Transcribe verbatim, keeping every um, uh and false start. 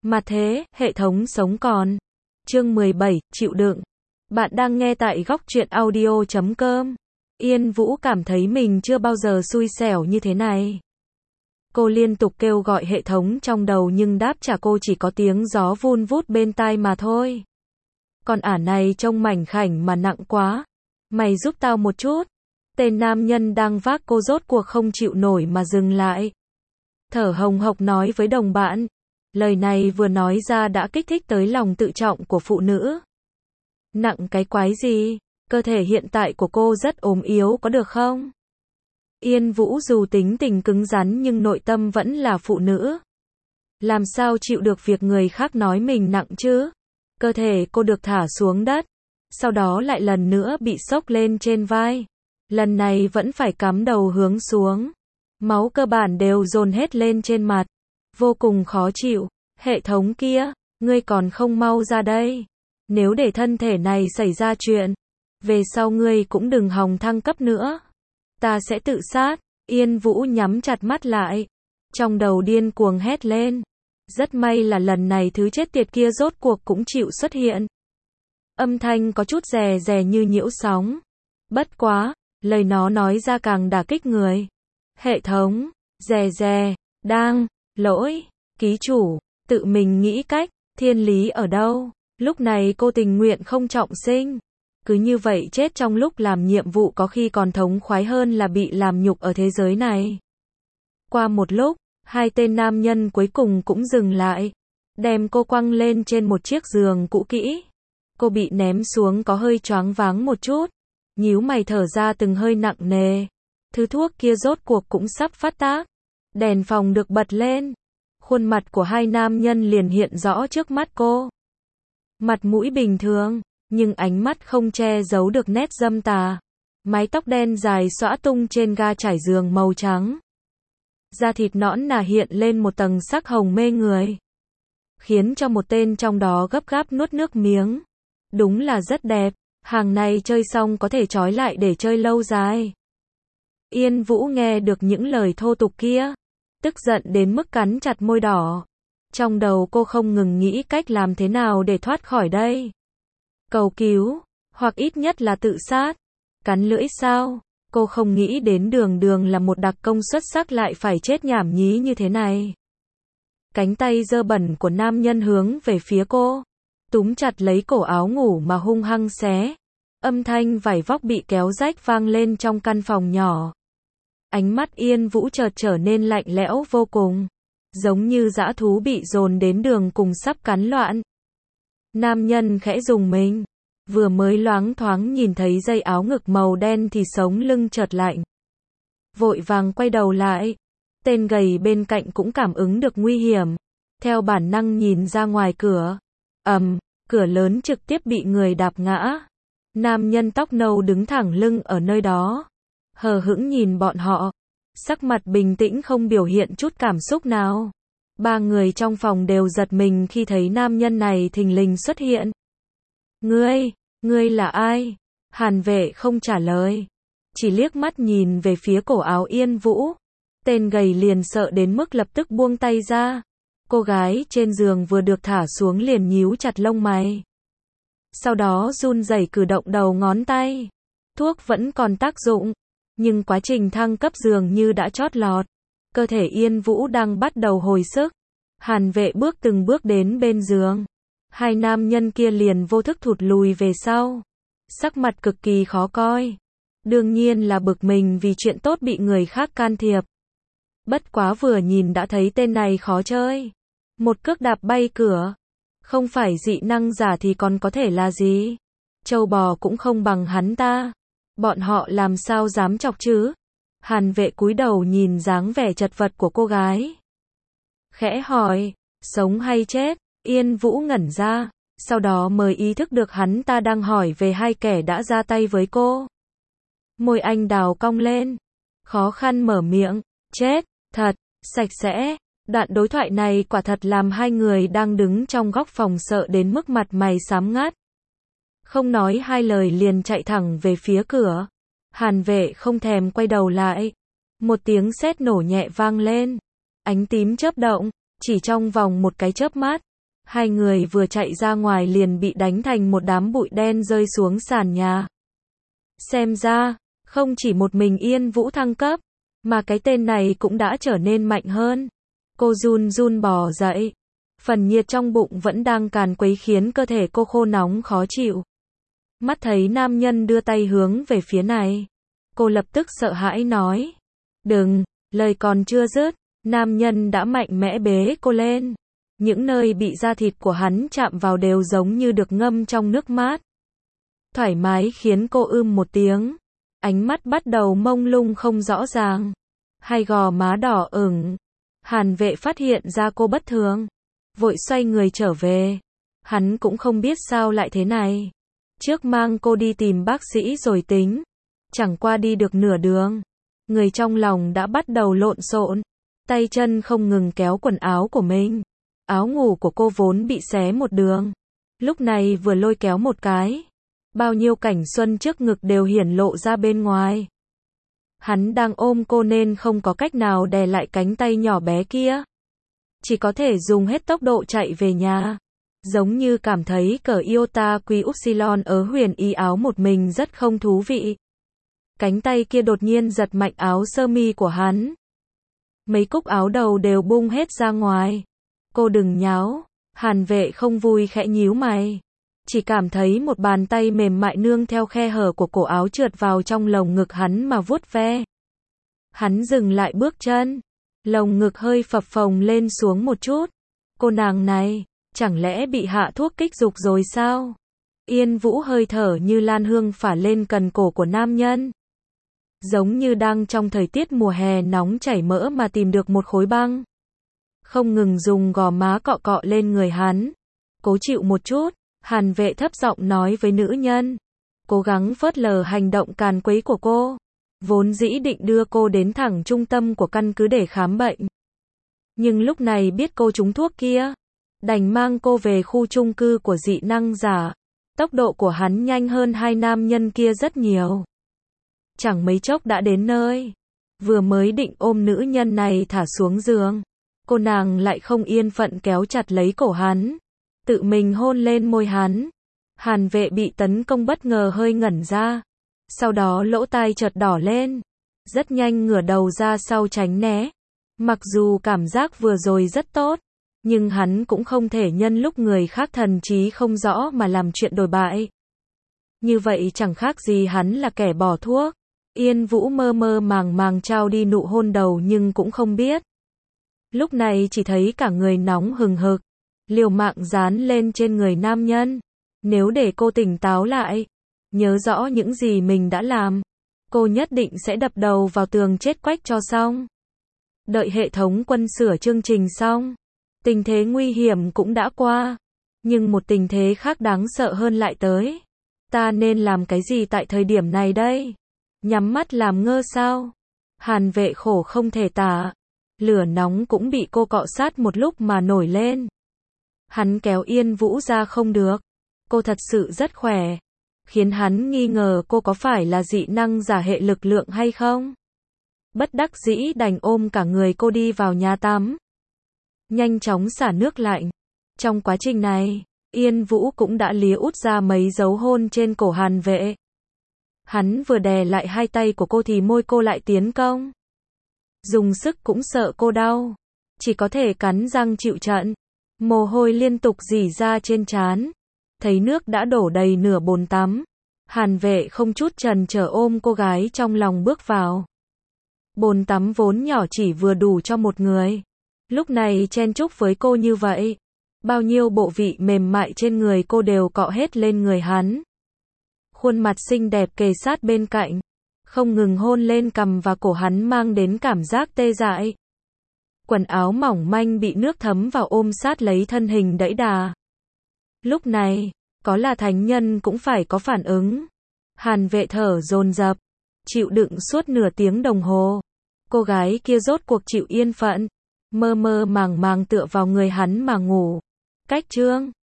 Mà thế, hệ thống sống còn. Chương mười bảy, chịu đựng. Bạn đang nghe tại góc truyện audio chấm com. Yên Vũ cảm thấy mình chưa bao giờ xui xẻo như thế này. Cô liên tục kêu gọi hệ thống trong đầu nhưng đáp trả cô chỉ có tiếng gió vun vút bên tai mà thôi. Còn ả này trông mảnh khảnh mà nặng quá. Mày giúp tao một chút. Tên nam nhân đang vác cô rốt cuộc không chịu nổi mà dừng lại. Thở hồng hộc nói với đồng bạn. Lời này vừa nói ra đã kích thích tới lòng tự trọng của phụ nữ. Nặng cái quái gì? Cơ thể hiện tại của cô rất ốm yếu có được không? Yên Vũ dù tính tình cứng rắn nhưng nội tâm vẫn là phụ nữ. Làm sao chịu được việc người khác nói mình nặng chứ? Cơ thể cô được thả xuống đất. Sau đó lại lần nữa bị xốc lên trên vai. Lần này vẫn phải cắm đầu hướng xuống. Máu cơ bản đều dồn hết lên trên mặt. Vô cùng khó chịu. Hệ thống kia, ngươi còn không mau ra đây. Nếu để thân thể này xảy ra chuyện, về sau ngươi cũng đừng hòng thăng cấp nữa. Ta sẽ tự sát. Yên Vũ nhắm chặt mắt lại. Trong đầu điên cuồng hét lên. Rất may là lần này thứ chết tiệt kia rốt cuộc cũng chịu xuất hiện. Âm thanh có chút rè rè như nhiễu sóng. Bất quá, lời nó nói ra càng đả kích người. Hệ thống, rè rè, đang, lỗi, ký chủ, tự mình nghĩ cách, thiên lý ở đâu? Lúc này cô tình nguyện không trọng sinh. Cứ như vậy chết trong lúc làm nhiệm vụ có khi còn thống khoái hơn là bị làm nhục ở thế giới này. Qua một lúc, hai tên nam nhân cuối cùng cũng dừng lại. Đem cô quăng lên trên một chiếc giường cũ kỹ. Cô bị ném xuống có hơi choáng váng một chút. Nhíu mày thở ra từng hơi nặng nề. Thứ thuốc kia rốt cuộc cũng sắp phát tác. Đèn phòng được bật lên. Khuôn mặt của hai nam nhân liền hiện rõ trước mắt cô. Mặt mũi bình thường, nhưng ánh mắt không che giấu được nét dâm tà. Mái tóc đen dài xõa tung trên ga trải giường màu trắng. Da thịt nõn nà hiện lên một tầng sắc hồng mê người. Khiến cho một tên trong đó gấp gáp nuốt nước miếng. Đúng là rất đẹp, hàng này chơi xong có thể trói lại để chơi lâu dài. Yên Vũ nghe được những lời thô tục kia. Tức giận đến mức cắn chặt môi đỏ. Trong đầu cô không ngừng nghĩ cách làm thế nào để thoát khỏi đây. Cầu cứu, hoặc ít nhất là tự sát. Cắn lưỡi sao? Cô không nghĩ đến đường đường là một đặc công xuất sắc lại phải chết nhảm nhí như thế này. Cánh tay dơ bẩn của nam nhân hướng về phía cô. Túm chặt lấy cổ áo ngủ mà hung hăng xé. Âm thanh vải vóc bị kéo rách vang lên trong căn phòng nhỏ. Ánh mắt Yên Vũ chợt trở nên lạnh lẽo vô cùng. Giống như dã thú bị dồn đến đường cùng sắp cắn loạn. Nam nhân khẽ rùng mình. Vừa mới loáng thoáng nhìn thấy dây áo ngực màu đen thì sống lưng chợt lạnh. Vội vàng quay đầu lại. Tên gầy bên cạnh cũng cảm ứng được nguy hiểm. Theo bản năng nhìn ra ngoài cửa. Ầm, cửa lớn trực tiếp bị người đạp ngã. Nam nhân tóc nâu đứng thẳng lưng ở nơi đó. Hờ hững nhìn bọn họ. Sắc mặt bình tĩnh không biểu hiện chút cảm xúc nào. Ba người trong phòng đều giật mình khi thấy nam nhân này thình lình xuất hiện. Ngươi, ngươi là ai? Hàn Vệ không trả lời. Chỉ liếc mắt nhìn về phía cổ áo Yên Vũ. Tên gầy liền sợ đến mức lập tức buông tay ra. Cô gái trên giường vừa được thả xuống liền nhíu chặt lông mày. Sau đó run rẩy cử động đầu ngón tay. Thuốc vẫn còn tác dụng. Nhưng quá trình thăng cấp dường như đã chót lọt. Cơ thể Yên Vũ đang bắt đầu hồi sức. Hàn Vệ bước từng bước đến bên giường. Hai nam nhân kia liền vô thức thụt lùi về sau. Sắc mặt cực kỳ khó coi. Đương nhiên là bực mình vì chuyện tốt bị người khác can thiệp. Bất quá vừa nhìn đã thấy tên này khó chơi. Một cước đạp bay cửa. Không phải dị năng giả thì còn có thể là gì? Trâu bò cũng không bằng hắn ta. Bọn họ làm sao dám chọc chứ? Hàn Vệ cúi đầu nhìn dáng vẻ chật vật của cô gái. Khẽ hỏi, sống hay chết? Yên Vũ ngẩn ra, sau đó mới ý thức được hắn ta đang hỏi về hai kẻ đã ra tay với cô. Môi anh đào cong lên, khó khăn mở miệng, chết, thật, sạch sẽ. Đoạn đối thoại này quả thật làm hai người đang đứng trong góc phòng sợ đến mức mặt mày xám ngắt. Không nói hai lời liền chạy thẳng về phía cửa. Hàn Vệ không thèm quay đầu lại. Một tiếng sét nổ nhẹ vang lên. Ánh tím chớp động, chỉ trong vòng một cái chớp mắt, Hai người vừa chạy ra ngoài liền bị đánh thành một đám bụi đen rơi xuống sàn nhà. Xem ra, không chỉ một mình Yên Vũ thăng cấp, mà cái tên này cũng đã trở nên mạnh hơn. Cô run run bò dậy. Phần nhiệt trong bụng vẫn đang càn quấy khiến cơ thể cô khô nóng khó chịu. Mắt thấy nam nhân đưa tay hướng về phía này. Cô lập tức sợ hãi nói. Đừng, lời còn chưa dứt, nam nhân đã mạnh mẽ bế cô lên. Những nơi bị da thịt của hắn chạm vào đều giống như được ngâm trong nước mát. Thoải mái khiến cô ưm một tiếng. Ánh mắt bắt đầu mông lung không rõ ràng. Hai gò má đỏ ửng. Hàn Vệ phát hiện ra cô bất thường. Vội xoay người trở về. Hắn cũng không biết sao lại thế này. Trước mang cô đi tìm bác sĩ rồi tính. Chẳng qua đi được nửa đường. Người trong lòng đã bắt đầu lộn xộn. Tay chân không ngừng kéo quần áo của mình. Áo ngủ của cô vốn bị xé một đường. Lúc này vừa lôi kéo một cái. Bao nhiêu cảnh xuân trước ngực đều hiển lộ ra bên ngoài. Hắn đang ôm cô nên không có cách nào đè lại cánh tay nhỏ bé kia. Chỉ có thể dùng hết tốc độ chạy về nhà. Giống như cảm thấy cờ iota quy upsilon ở huyền y áo một mình rất không thú vị. Cánh tay kia đột nhiên giật mạnh áo sơ mi của hắn. Mấy cúc áo đầu đều bung hết ra ngoài. Cô đừng nháo. Hàn Vệ không vui khẽ nhíu mày. Chỉ cảm thấy một bàn tay mềm mại nương theo khe hở của cổ áo trượt vào trong lồng ngực hắn mà vuốt ve. Hắn dừng lại bước chân. Lồng ngực hơi phập phồng lên xuống một chút. Cô nàng này, chẳng lẽ bị hạ thuốc kích dục rồi sao? Yên Vũ hơi thở như lan hương phả lên cần cổ của nam nhân. Giống như đang trong thời tiết mùa hè nóng chảy mỡ mà tìm được một khối băng. Không ngừng dùng gò má cọ cọ lên người hắn. Cố chịu một chút, Hàn Vệ thấp giọng nói với nữ nhân. Cố gắng phớt lờ hành động càn quấy của cô. Vốn dĩ định đưa cô đến thẳng trung tâm của căn cứ để khám bệnh. Nhưng lúc này biết cô trúng thuốc kia. Đành mang cô về khu chung cư của dị năng giả. Tốc độ của hắn nhanh hơn hai nam nhân kia rất nhiều. Chẳng mấy chốc đã đến nơi. Vừa mới định ôm nữ nhân này thả xuống giường. Cô nàng lại không yên phận kéo chặt lấy cổ hắn. Tự mình hôn lên môi hắn. Hàn Vệ bị tấn công bất ngờ hơi ngẩn ra. Sau đó lỗ tai chợt đỏ lên. Rất nhanh ngửa đầu ra sau tránh né. Mặc dù cảm giác vừa rồi rất tốt. Nhưng hắn cũng không thể nhân lúc người khác thần trí không rõ mà làm chuyện đồi bại. Như vậy chẳng khác gì hắn là kẻ bỏ thuốc. Yên Vũ mơ mơ màng màng trao đi nụ hôn đầu nhưng cũng không biết. Lúc này chỉ thấy cả người nóng hừng hực. Liều mạng dán lên trên người nam nhân. Nếu để cô tỉnh táo lại, nhớ rõ những gì mình đã làm, cô nhất định sẽ đập đầu vào tường chết quách cho xong. Đợi hệ thống quân sửa chương trình xong, tình thế nguy hiểm cũng đã qua, nhưng một tình thế khác đáng sợ hơn lại tới. Ta nên làm cái gì tại thời điểm này đây? Nhắm mắt làm ngơ sao? Hàn Vệ khổ không thể tả. Lửa nóng cũng bị cô cọ sát một lúc mà nổi lên. Hắn kéo Yên Vũ ra không được. Cô thật sự rất khỏe. Khiến hắn nghi ngờ cô có phải là dị năng giả hệ lực lượng hay không. Bất đắc dĩ đành ôm cả người cô đi vào nhà tắm. Nhanh chóng xả nước lạnh. Trong quá trình này, Yên Vũ cũng đã lía út ra mấy dấu hôn trên cổ Hàn Vệ. Hắn vừa đè lại hai tay của cô thì môi cô lại tiến công. Dùng sức cũng sợ cô đau. Chỉ có thể cắn răng chịu trận. Mồ hôi liên tục rỉ ra trên trán. Thấy nước đã đổ đầy nửa bồn tắm. Hàn Vệ không chút chần chờ ôm cô gái trong lòng bước vào. Bồn tắm vốn nhỏ chỉ vừa đủ cho một người. Lúc này chen chúc với cô như vậy. Bao nhiêu bộ vị mềm mại trên người cô đều cọ hết lên người hắn. Khuôn mặt xinh đẹp kề sát bên cạnh. Không ngừng hôn lên cằm và cổ hắn mang đến cảm giác tê dại. Quần áo mỏng manh bị nước thấm vào ôm sát lấy thân hình đẫy đà. Lúc này, có là thánh nhân cũng phải có phản ứng. Hàn Vệ thở dồn dập, chịu đựng suốt nửa tiếng đồng hồ. Cô gái kia rốt cuộc chịu yên phận, mơ mơ màng màng tựa vào người hắn mà ngủ. Cách chương